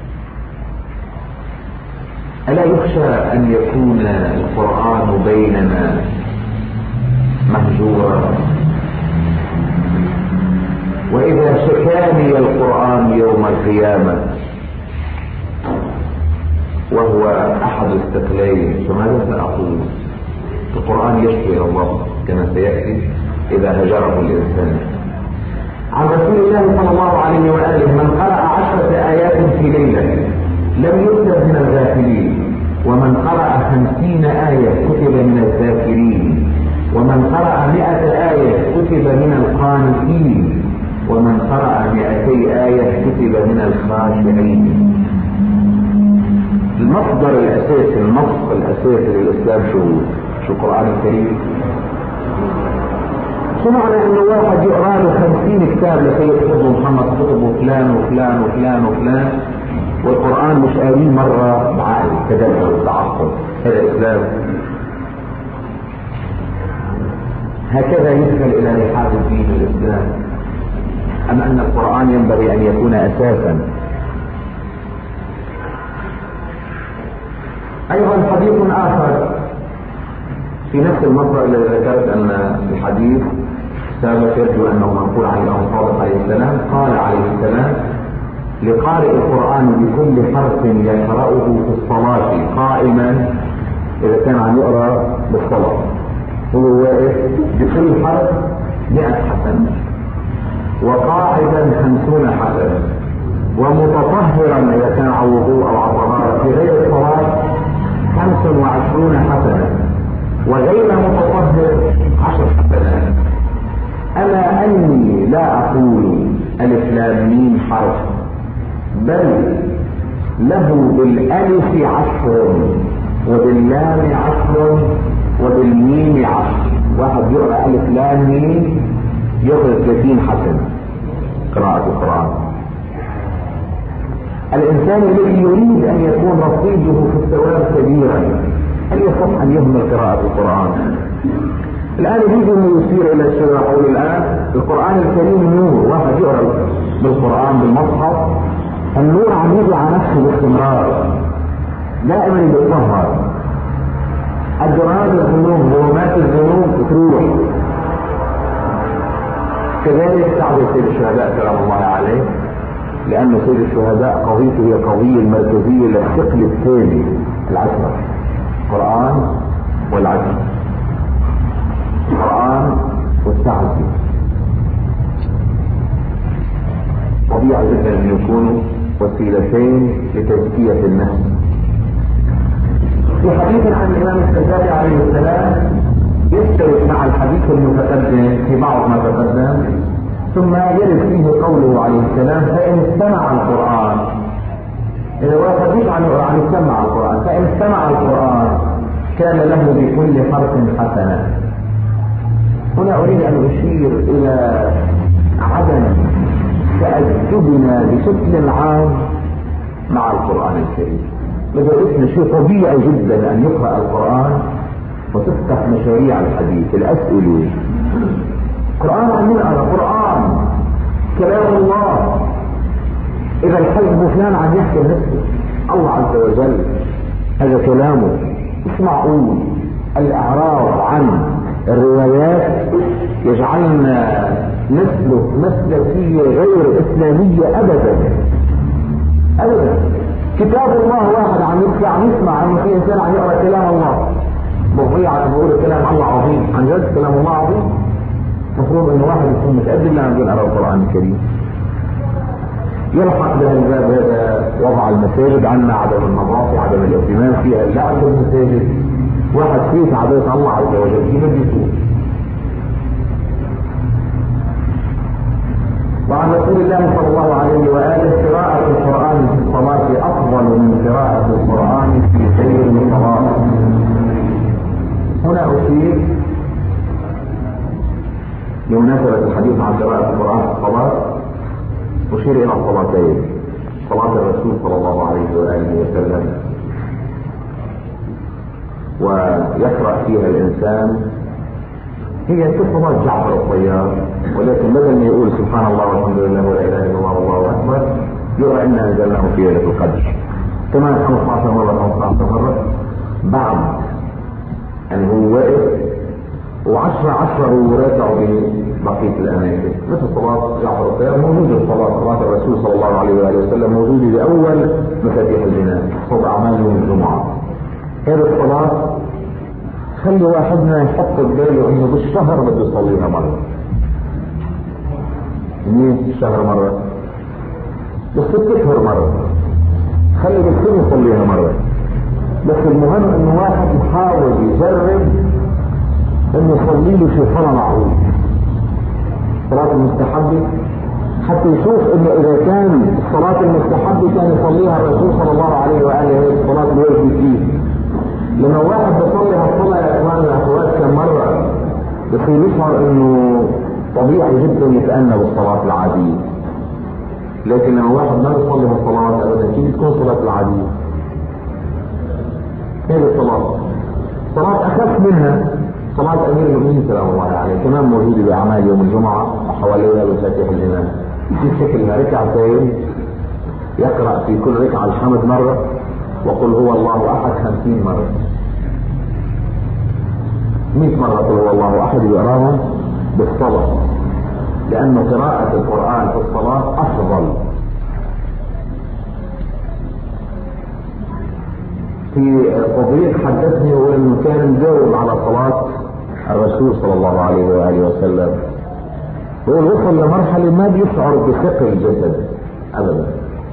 ألا يخشى أن يكون القرآن بيننا مهجورا؟ وإذا شكاني القرآن يوم القيامة وهو أحد الثقلين فماذا سأقول؟ القرآن يشكي إلى الله كما سيأتي إذا هجره الإنسان. عن رسول الله صلى الله عليه وآله: من قرأ عشرة آيات في ليلة لم يكتب من الغافلين، ومن قرأ خمسين آية كتب من الذاكرين، ومن قرأ مئة آية كتب من القانتين، ومن قرأ مئتي آية كتب من الخاشعين. المصدر الأساسي، النص الأساسي للإسلام شو شو القرآن الكريم. شو معنى انه واحد يقرأ له خمسين كتاب لسيد حفظ محمد كتبه فلان وفلان وفلان وفلان، والقرآن مش قاريه مرة بعقل تدبر وتعقل؟ هذا إسلام؟ هكذا يدخل إلى رحاب الدين الإسلام، أم أن القرآن ينبغي أن يكون أساسا؟ أيضا حديث آخر في نفس المصدر الذي ذكرت أن الحديث سابق يبدو أنه منقول عن الإمام الصادق عليه السلام. قال عليه السلام: لقارئ القرآن بكل حرف يقرأه في الصلاة قائما، إذا كان عم يقرأ بالصلاة هو واقف، بكل حرف مئة حسنة، وقاعدا خمسون حسنة، ومتطهرا إذا كان على وضوء أو على طهارة في غير الصلاة خمس وعشرون حسنة، وغير متطهر عشر حسنات. أما أني لا أقول ألف لام ميم حرف، بل له بالألف عشر وباللام عشر وبالميم عشر. واحد يقرأ ألف لام ميم يأخذ ثلاثين حسنة قراءة القرآن. الإنسان الذي يريد أن يكون رصيده في الثواب كبيرا هل يصح أن يهمل قراءة القرآن؟ الآن يريد أن يشير إلى الشيء يقول الآن القرآن الكريم نور، واحد يقرأ بالقرآن بالمصحف، النور عم يجي على نفسه باستمرار، دائما يتطهر. أدراج الذنوب، ظلمات الذنوب تروح. كذلك سعد سيد الشهداء سلام الله عليه لأن سيد الشهداء قضيته هي قضية المركزية للثقل الثاني العشرة، القرآن والعدل، القرآن والتعدي. طبيعي جدا أن يكونوا وسيلتين لتزكية النفس. في حديث عن الإمام الغزالي عليه السلام يشترك مع الحديث المتقدم في بعض ما تقدم، ثم يرد فيه قوله عليه السلام: فإن استمع القرآن، إذا واحد مش عن عن استمع القرآن، فإن استمع القرآن كان له بكل حرف حسنة. هنا أريد أن أشير إلى عدم تأدبنا بشكل عام مع القرآن الكريم. لدرجة شيء طبيعي جدا أن يقرأ القرآن وتفتح مشاريع الحديث، الأسئلة. قرآن عن من أنا؟ قرآن كلام الله. إذا الحزب فلان عن يحكي نفسه، الله عز وجل هذا كلامه. مش معقول الإعراض عن الروايات يجعلنا نسلك مسلكية غير إسلامية أبدا أبدا. كتاب الله واحد عم يسمع عم يسمع انه في انسان عم يقرا كلام الله، مضيع عم بيقول كلام الله عظيم، عن جد كلام الله عظيم. المفروض انه واحد يكون متأدب لما يقرا القرآن الكريم. يلحق بهالباب هذا وضع المساجد عنا، عدم النظافة، عدم الاهتمام فيها، اللعب بالمساجد. واحد فيه عبادة الله عز وجل كيف بده يكون؟ وعن رسول الله صلى الله عليه وآله: قراءة القرآن في الصلاة أفضل من قراءة القرآن في سير الصلاة. هنا أشير بمناسبة الحديث عن قراءة القرآن في الصلاة، أشير إلى الصلاتين: صلاة الرسول صلى الله عليه وآله وسلم ويقرأ فيها الإنسان، هي كصلاة جعفر الطيار، ولكن بدل ما يقول سبحان الله والحمد لله ولا اله الا الله والله اكبر، يرى انا انزلناه في ليله القدر كمان خمسة عشر مره خمسة عشر مره، بعد ان هو واقف وعشرة عشرة هو راكع ببقيه الاماكن. مثل صلاه جعفر الطيار موجوده، الصلاه صلاه الرسول صلى الله عليه واله وسلم موجوده باول مفاتيح الجنان، صوب اعمال يوم الجمعه. هذه الصلاه خلي واحدنا يحط بباله انه بالشهر بده يصليها مره. ليه الشهر مره؟ بالست اشهر مره، خلي بالسنه يصليها مره. بس المهم انه واحد يحاول يجرب انه يصلي له شيء صلاه معقول، صلاه المستحبه، حتى يشوف انه اذا كان الصلاه المستحبه كان يصليها الرسول صلى الله عليه واله هي الصلاه الواجبه فيه. لما واحد بيصلي هالصلاة يا اخوان يا اخوات كم مرة بصير يشعر انه طبيعي جدا يتأنى بالصلاة العادية. لكن لما واحد ما بيصلي هالصلاة ابدا كيف تكون صلاة العادية؟ هي الصلاة صلاة اخف منها صلاة امير المؤمنين سلام الله عليه، كمان موجودة باعمال يوم الجمعة وحواليها مفاتيح الجنان. في شكلها ركعتين يقرأ في كل ركعة الحمد مرة، وقل هو الله احد خمسين مرة، مئة مرة قل هو الله احد يقراها بالصلاة، لأن قراءة القرآن في الصلاة أفضل. في صديق حدثني وانه كان مجاوب على صلاة الرسول صلى الله عليه وآله وسلم، يقول وصل لمرحلة ما بيشعر بثقل الجسد أبدا،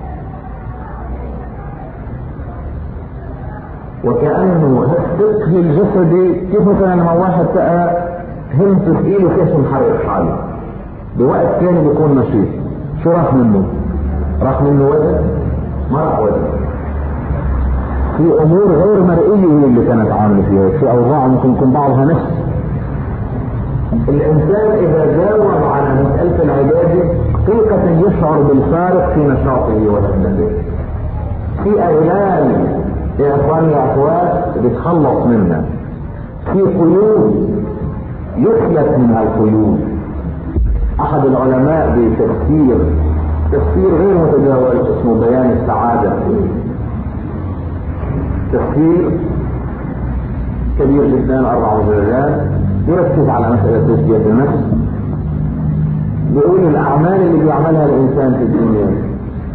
وكأنه الثقل الجسدي كيف مثلا لما واحد بقى همت ثقيل وكيف محرك حاله بوقت ثاني بيكون نشيط، شو راح منه؟ راح منه وزن؟ ما راح وزن. في امور غير مرئيه هي اللي كانت عامله فيها، في اوضاع ممكن يكون بعضها نفس. الانسان اذا جاوب على مسألة العبادة حقيقة يشعر بالفارق في نشاطه وهمته. في اغلال يا اخواني يا اخوات بيتخلص منها، في قيود يخلص منها القيود. احد العلماء بتفسير تفسير غير متجاوز اسمه بيان السعادة، تفسير كبير جدا اربع مجلدات يركز على مسألة تزكية النفس. بيقول الاعمال اللي بيعملها الانسان في الدنيا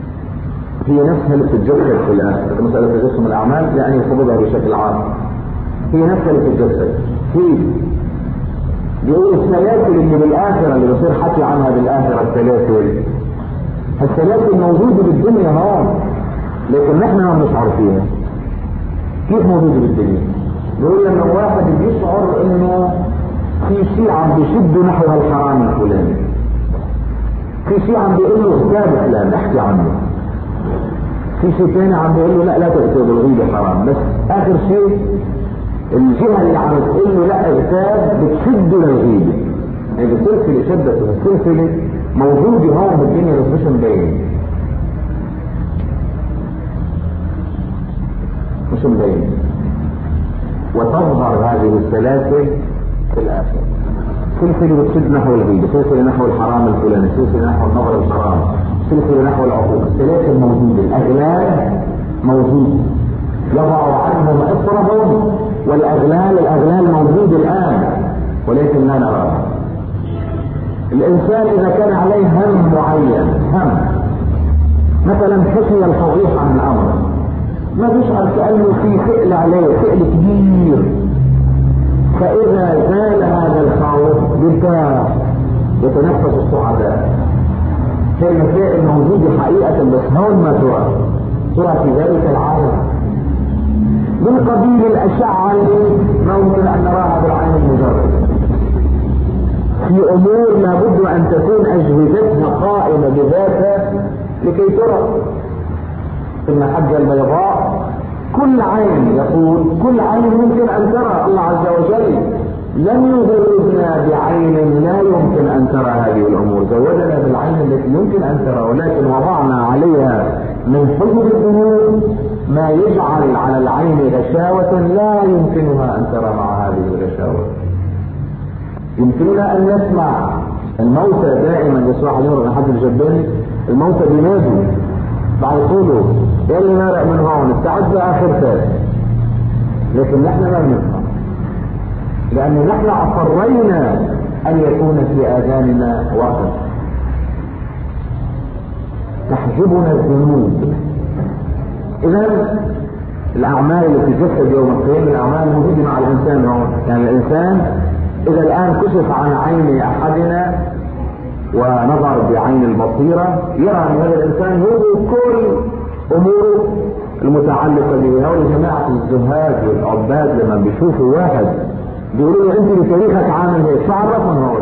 هي نفسها اللي بتتجسد في الآخرة. مسألة تجسم الأعمال يعني يصبغها بشكل عام، هي نفسها اللي بتتجسد. في بيقول السلاسل اللي بالآخرة اللي بصير حكي عنها بالآخرة، السلاسل السلاسل موجودة بالدنيا هون لكن نحن ما مش عارفينها. كيف موجودة بالدنيا؟ بيقول لما واحد بيشعر انه في شيء عم بيشده نحو الحرام الفلاني، في شيء عم بيقول له استاذ فلان احكي عنه، في شيء ثاني عم بيقول له لا لا تأتي بالغيبة حرام، بس اخر شيء الجهة اللي عم تقول له لا اغتاب بتشده للغيبة. هذه سلسلة شدته، السلسلة موجودة هون بالدنيا بس مش مبين، مش مبين. وتظهر هذه السلاسل في الآخرة. سلسلة بتشد نحو الغيبة، سلسلة نحو الحرام الفلاني، سلسلة نحو النظر الحرام، سلسلة نحو العقوق. السلاسل موجودة، الأغلال موجودة، يضع عنهم إصرهم والأغلال الأغلال موجودة الآن ولكن لا نراها. الإنسان إذا كان عليه هم معين، هم مثلا حكي الفضيح عن الأمر، ما بيشعر كأنه في فعل عليه، فعل كبير، فإذا زال هذا الخوف يرتاح يتنفس السعداء. هي المسائل موجودة حقيقة بس هون ما ترى، ترى في ذلك العالم. من قبيل الأشعة ما ممكن أن نراها بالعين المجردة. في أمور لابد أن تكون أجهزتها قائمة بذاتها لكي ترى. ثم حج البيضاء كل عين، يقول كل عين يمكن أن ترى الله عز وجل، لم يزودنا بعين لا يمكن أن ترى هذه الأمور، زودنا بالعين التي يمكن أن ترى، ولكن وضعنا عليها من حجب الأمور ما يجعل على العين غشاوة لا يمكنها أن ترى مع هذه الغشاوة. يمكننا أن نسمع الموتى دائما يصرح اليوم من حد الجباني، الموتى بينادوا بعد يقولوا يا اللي نارع من هون استعد آخر ثالث، لكن نحن ما بنسمع لأن نحن أصرينا أن يكون في آذاننا وقت تحجبنا الذنوب. إذا الأعمال التي تجسد يوم القيامة الأعمال موجودة مع الإنسان هون. يعني الإنسان إذا الآن كشف عن عين أحدنا ونظر بعين البصيرة يرى أن هذا الإنسان هو كل أموره المتعلقة به. هؤلاء جماعة الزهاد والعباد لما بيشوفوا واحد بيقولوا له أنت بتاريخك عامل هيك، شو عرفهم هون؟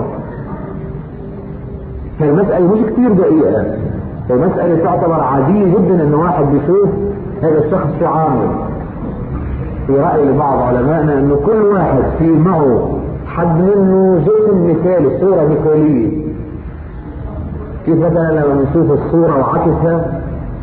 هي المسألة مش كتير دقيقة، هي مسألة تعتبر عادية جدا أن واحد بيشوف هذا الشخص شو عامل. في رأي لبعض علمائنا أنه كل واحد في معه حد منه جسم مثالي، صورة مثالية. كيف مثلا لما نشوف الصورة وعكسها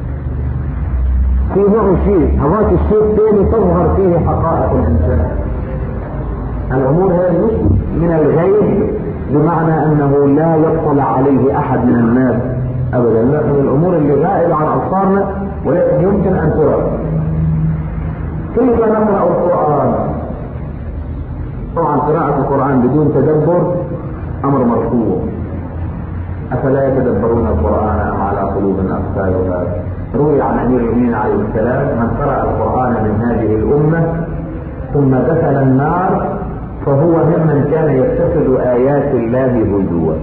في معه شيء، هذاك الشيء الثاني تظهر فيه حقائق الإنسان. الأمور هي مش من الغيب بمعنى أنه لا يطلع عليه أحد من الناس أبدا، لا، من الأمور اللي غائبة عن أبصارنا ولكن يمكن أن ترى. كيف نقرأ القرآن؟ طبعا قراءة القرآن بدون تدبر أمر مرفوض. أفلا يتدبرون القرآن أم على قلوب أقفالها؟ روي عن أمير المؤمنين عليه السلام من قرأ القرآن من هذه الأمة ثم دخل النار فهو ممن كان يتخذ آيات الله هزوا.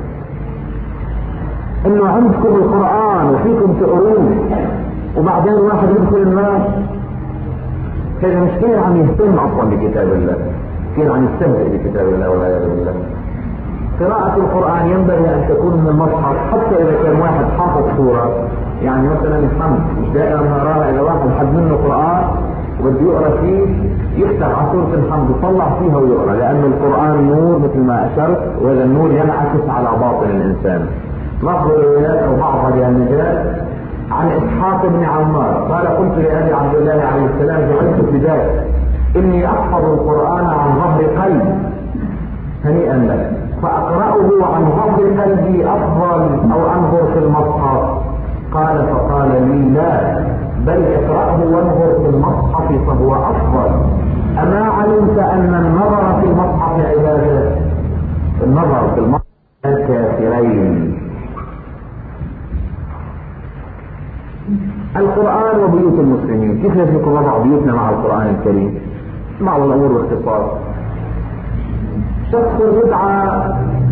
إنه عندكم القرآن وفيكم تقرون وبعدين واحد يدخل النار، هذا مش كان عم يهتم أصلا بكتاب الله، كان عم يستمتع بكتاب الله والعياذ بالله. قراءة القرآن ينبغي أن تكون من المصحف، حتى إذا كان واحد حافظ سورة، يعني مثلا الحمد مش دائما نراها إذا واحد حد منه قرآن وبده يقرأ فيه يفتح على سورة الحمد يطلع فيها ويقرأ، لأن القرآن نور مثل ما أشرت، وهذا النور ينعكس على باطن الإنسان. ناخذ روايات أو بعضها بهالمجال عن إسحاق بن عمار قال قلت لأبي عبد الله عليه السلام جعلت فداك إني أحفظ القرآن عن ظهر قلب هنيئا لك، فأقرأه عن ظهر قلبي أفضل أو أنظر في المصحف؟ قال فقال لي لا، بل اقرأه وانظر في المصحف فهو أفضل. أما علمت أن النظر في المصحف عبادة؟ النظر في المصحف كافرين. القرآن وبيوت المسلمين، كيف يسلك وضع بيوتنا مع القرآن الكريم؟ بعض الأمور باختصار. شخص يدعى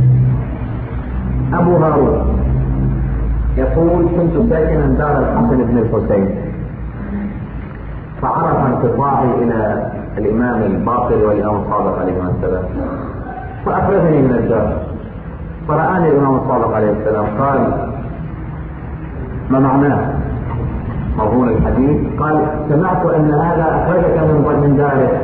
أبو هارون يقول: كنت ساكنا دار الحسن بن الحسين، فعرف انقطاعي إلى الإمام الباقر والإمام الصادق عليه السلام، فأخرجني من الدار، فرآني الإمام الصادق عليه السلام قال: ما معناه مضمون الحديث؟ قال: سمعت أن هذا أخرجك من من داره.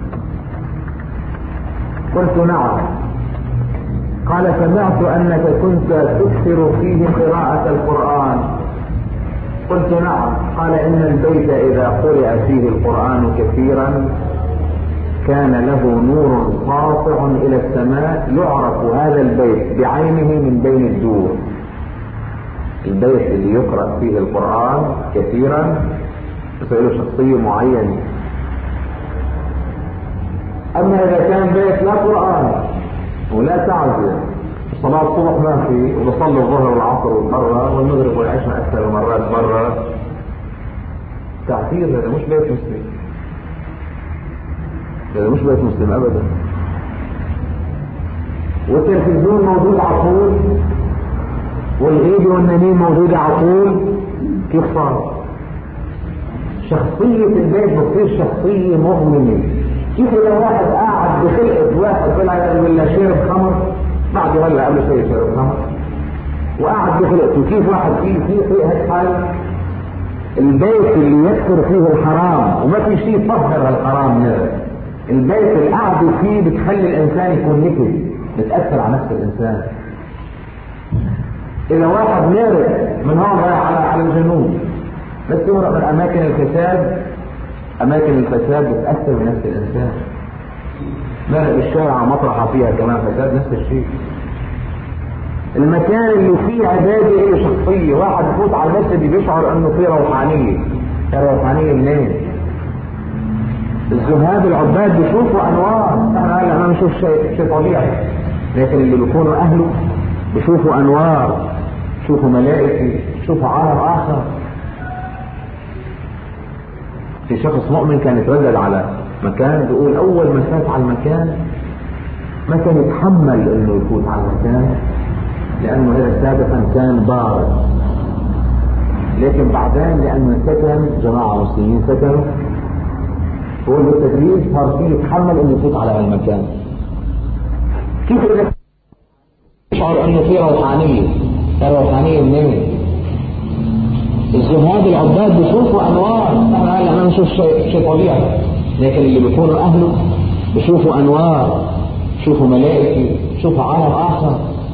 قلت: نعم. قال: سمعت أنك كنت تكثر فيه قراءة القرآن. قلت: نعم. قال: إن البيت إذا قرأ فيه القرآن كثيرا كان له نور ساطع إلى السماء، يعرف هذا البيت بعينه من بين الدور. البيت اللي يقرأ فيه القرآن كثيرا يصير له شخصية معينة. أما إذا كان بيت لا قرآن ولا تعزية، صلاة الصبح ما في، وبصلي الظهر والعصر مرة والمغرب والعشاء أكثر مرات مرة، تعثير. هذا مش بيت مسلم، هذا مش بيت مسلم أبدا. والتلفزيون موجود على طول، والغيبة والنميم موجودة على طول، كيف صار؟ شخصية البيت بتصير شخصية مظلمة. كيف لو واحد قاعد بخلقة واحد طلع ولا شرب خمر، بعد ولا قبل شوي شرب خمر وقاعد بخلقته، كيف واحد فيه فيه في هالحال؟ البيت اللي يكثر فيه الحرام وما في شيء يطهر الحرام منه، البيت اللي قاعد فيه بتخلي الانسان يكون نكد، بتأثر على نفس الانسان. اذا واحد مارق من هون رايح على على الجنوب، بس يمرق من اماكن الفساد، اماكن الفساد بتأثر بنفس الانسان. مارق بالشارع مطرحة فيها كمان فساد، نفس الشيء. المكان اللي فيه عبادة له شخصية، واحد يفوت على المسجد بيشعر انه فيه روحانية. يا روحانية منين؟ الزهاد العباد بيشوفوا انوار، احنا هلا ما بنشوف شيء شيء طبيعي، لكن اللي بيكونوا اهله بيشوفوا انوار، بيشوفوا ملائكة، بيشوفوا عالم اخر. في شخص مؤمن كان يتردد على مكان، بيقول اول ما فات على المكان ما كان يتحمل انه يفوت على المكان، لانه هذا سابقا كان بارد، لكن بعدين لانه سكن جماعة مسلمين سكنوا، هو بالتدريج صار فيه يتحمل انه يفوت على هالمكان. كيف اذا يشعر انه في روحانية؟ الروحانية منين؟ الزهاد العباد بيشوفوا انوار، احنا هلا ما بنشوف شيء شيء طبيعي، لكن اللي بيكونوا اهله بيشوفوا انوار، بيشوفوا ملائكة، بيشوفوا عالم اخر.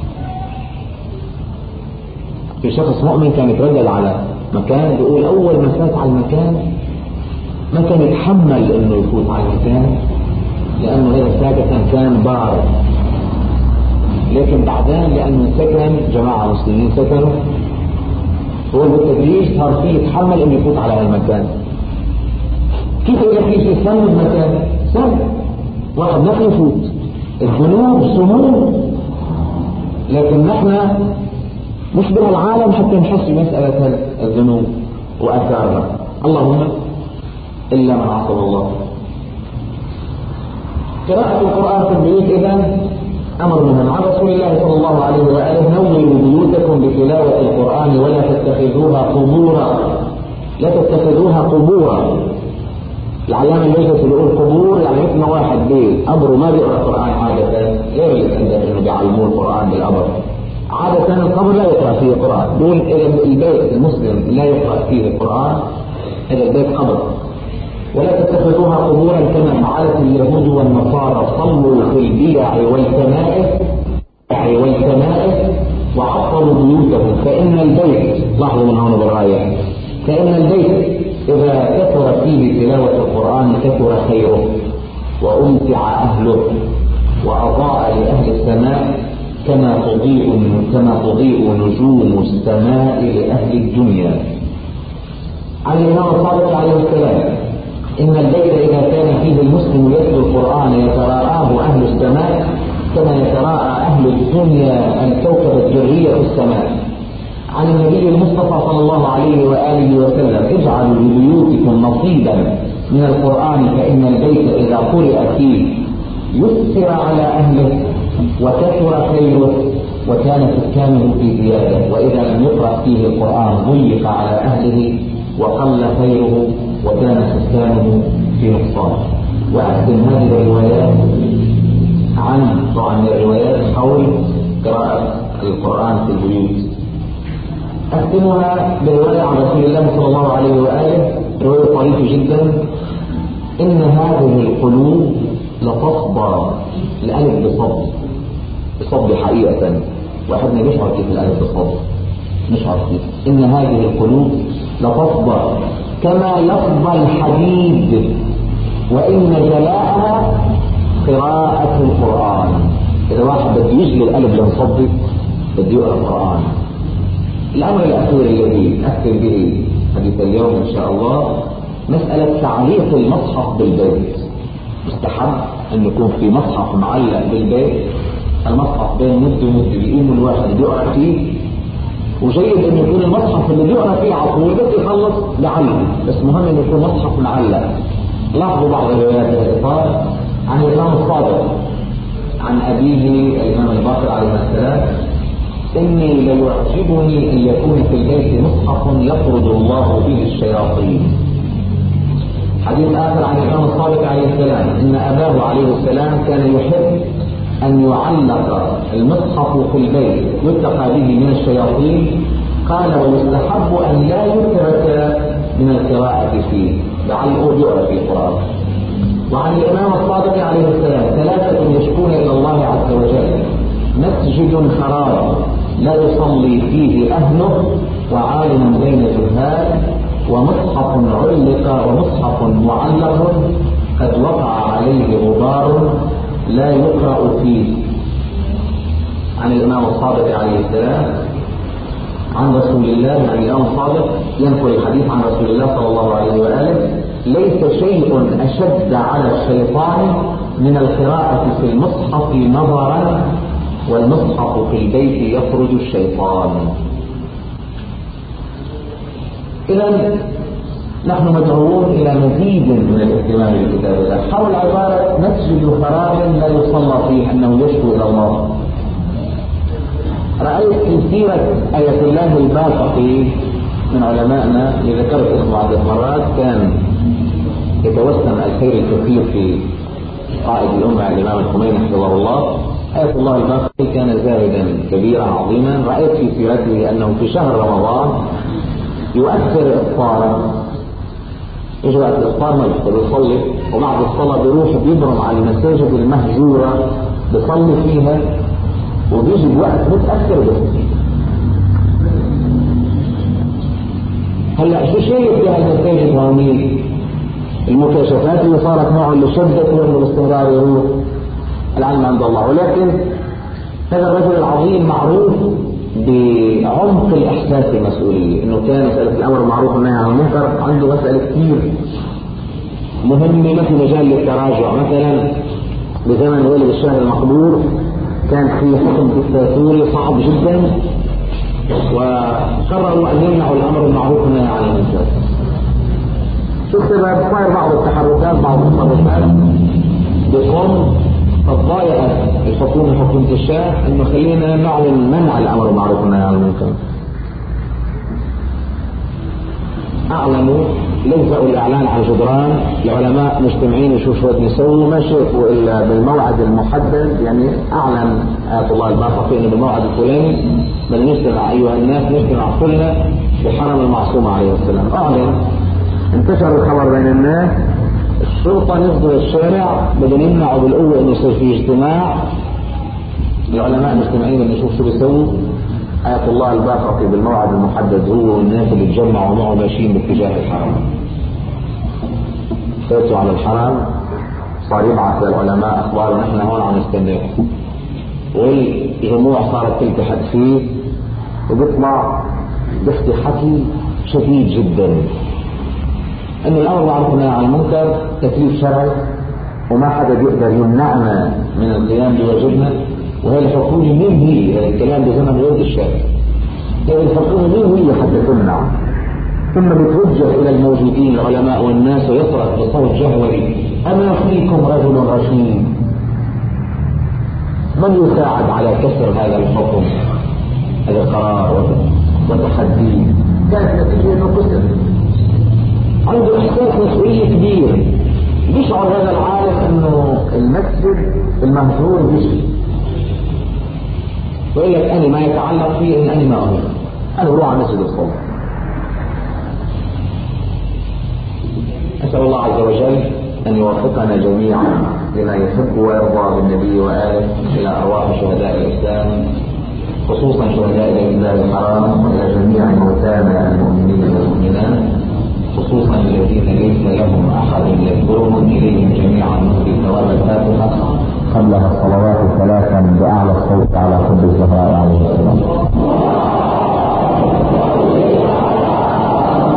في شخص مؤمن كان يتردد على مكان، بيقول اول ما فات على المكان ما كان يتحمل انه يفوت على المكان، لانه هذا سابقا كان بارد، لكن بعدين لانه سكن جماعة مسلمين سكنوا، هو بالتدريج صار فيه يتحمل انه يفوت على هالمكان. كيف اذا في شيء سند مكان؟ سند واحد ما في يفوت، الذنوب سموم، لكن نحن مش بالعالم حتى نحس بمسألة الذنوب واثارها، اللهم الا من عصم الله. قراءة القرآن في البيوت اذا امر مهم. عن رسول الله صلى الله عليه واله: نوروا بيوتكم بتلاوة القرآن ولا تتخذوها قبورا، لا تتخذوها قبورا. العلامة الليثي بيقول قبور يعني مثل ما واحد بيت قبره ما بيقرأ القرآن عادة، غير اللي عندنا انه بيعلموه القرآن بالقبر. عادة القبر لا يقرأ فيه القرآن، بيقول اذا البيت المسلم لا يقرأ فيه القرآن هذا البيت قبر. ولا تتخذوها قبورا كما فعلت اليهود والنصارى، صلوا في البيع والكنائس والكنائس وعطلوا بيوتهم. فإن البيت، لاحظوا من هنا بالراية، فإن البيت إذا كثر فيه تلاوة القرآن كثر خيره وأمتع أهله وأضاء لأهل السماء كما تضيء كما تضيء نجوم السماء لأهل الدنيا. عن الإمام الصادق عليه السلام: إن البيت إذا كان فيه المسلم يتلو القرآن يتراءاه أهل السماء كما يتراءى أهل الدنيا الكوكب الدري في السماء. عن النبي المصطفى صلى الله عليه وآله وسلم: اجعلوا لبيوتكم نصيبا من القرآن فإن البيت إذا قرئ فيه يسر على أهله وكثر خيره وكان سكانه في زيادة، وإذا لم يقرأ فيه القرآن ضيق على أهله وقل خيره وكان سكانه في نقصان. وأختم هذه الروايات عن طبعا الروايات حول قراءة القرآن في البيوت. أختمها برواية عن رسول الله صلى الله عليه وآله، رواية طريفة جدا: إن هذه القلوب لتصدى الألف بصد بصد حقيقة، واحدنا بيشعر كيف الألف بصد، نشعر كيف إن هذه القلوب لتصدى كما يصدى الحديد، وإن جلاءها قراءة القرآن. إذا واحد بده يجلي الألف لنصدق بده يقرأ القرآن. الأمر الأخير الذي أختم به حديث اليوم إن شاء الله مسألة تعليق المصحف بالبيت. مستحب أن يكون في مصحف معلق بالبيت، المصحف بين مد ومد بيقوم الواحد بيقرأ فيه، وجيد أن يكون المصحف اللي بيقرأ فيه على طول بس يخلص بعلق، بس مهم أن يكون مصحف معلق. لاحظوا بعض الروايات في الإطار عن الإمام الصادق عن أبيه الإمام الباقر عليه السلام: إني ليعجبني أن يكون في البيت مصحف يطرد الله به الشياطين. حديث آخر عن الإمام الصادق عليه السلام إن أباه عليه السلام كان يحب أن يعلق المصحف في البيت يتقى به من الشياطين، قال: ويستحب أن لا يترك من القراءة فيه، لعله يقرأ في القرآن. وعن الإمام الصادق عليه السلام: ثلاثة يشكون إلى الله عز وجل: مسجد خراب لا يصلي فيه أهله، وعالم بين جهال، ومصحف علق ومصحف معلق قد وقع عليه غبار لا يقرأ فيه. عن الإمام الصادق عليه السلام عن رسول الله، يعني الإمام الصادق ينقل الحديث عن رسول الله صلى الله عليه وآله: ليس شيء أشد على الشيطان من القراءة في المصحف نظرا، والمصحف في البيت يخرج الشيطان. إذا نحن مدعوون إلى مزيد من الاهتمام بكتاب الله. حول عبارة مسجد خراب لا يصلى فيه أنه يشكو إلى الله، رأيت في سيرة آية الله الباقي من علمائنا اللي ذكرت اسمه عدة مرات كان يتوسم الخير الكثير في قائد الأمة الإمام الخميني حفظه الله. آية الله الباقي كان زاهدا كبيرا عظيما. رأيت في سيرته أنه في شهر رمضان يؤثر إفطارا، يجي وقت الإفطار ما بيقدر يصلي، وبعد الصلاة بيروح بيبرم على المساجد المهجورة بيصلي فيها، وبيجي بوقت متأثر به. هلا شو شايف في المساجد هونيك؟ المكاشفات اللي صارت معه اللي شدته انه باستمرار يروح، العلم عند الله. ولكن هذا الرجل العظيم معروف بعمق الاحساس المسؤوليه، انه كان مساله الامر بالمعروف والنهي عن المنكر عنده مساله كثير مهمه، ما في مجال للتراجع. مثلا بزمن ولد الشهر المقبول كان في حكم دكتاتوري صعب جدا، وقرروا ان يمنعوا الامر بالمعروف والنهي عن المنكر. شو السبب؟ صار بعض التحركات بعض التصرفات بقوم فضايقت الحكومه حكومه الشاه انه خلينا نعلن منع الامر بالمعروف والنهي عن المنكر. اعلنوا لزقوا الاعلان على الجدران، العلماء مجتمعين يشوفوا شو بدهم يسووا، ما شافوا الا بالموعد المحدد. يعني اعلن آية الله الباقي انه بالموعد الفلاني بدنا نجتمع ايها الناس، نجتمع كلنا بحرم المعصوم عليه السلام. اعلن، انتشر الخبر بين الناس، الشرطه نزلوا الشارع بدهم يمنعوا بالقوه انه يصير في اجتماع. العلماء مجتمعين بدهم يشوفوا شو بيسووا. آية الله الباقي بالموعد المحدد هو والناس اللي تجمعوا معه ماشيين باتجاه الحرم. فاتوا على الحرم، صار يبعث للعلماء اخبار نحن هون عم نستناكم، والجموع صارت تلتحق فيه، وبيطلع بيحكي حكي شديد جدا انه الامر بالمعروف والنهي عن المنكر تكليف شرعي، وما حدا بيقدر يمنعنا من القيام بواجبنا، وهي الحكومه مين هي؟ الكلام بزمن ولد الشاه. الحكومة مين هي حتى تمنع؟ ثم بتوجه الى الموجودين العلماء والناس ويصرخ بصوت جهوري: اما فيكم رجل رشيد من يساعد على كسر هذا الحكم؟ هذا القرار وتحديه كانت نتيجة انه كسر. عنده احساس مسؤولية كبير، بيشعر هذا العالم انه المسجد المهجور بشي، ويقول لك انا ما يتعلق فيه ان انا ما اقول انا بروح على مسجد الصبح. اسال الله عز وجل ان يوفقنا جميعا لما يحب ويرضى بالنبي واله، الى ارواح شهداء الاسلام خصوصا شهداء الإسلام الحرام، والى جميع موتانا المؤمنين والمؤمنات خصوصا الذين ليس لهم احد يذكرهم، اليهم جميعا نهدي ثواب الفاتحه قبلها الصلوات ثلاثا باعلى الصوت على حب الزهراء عليه السلام.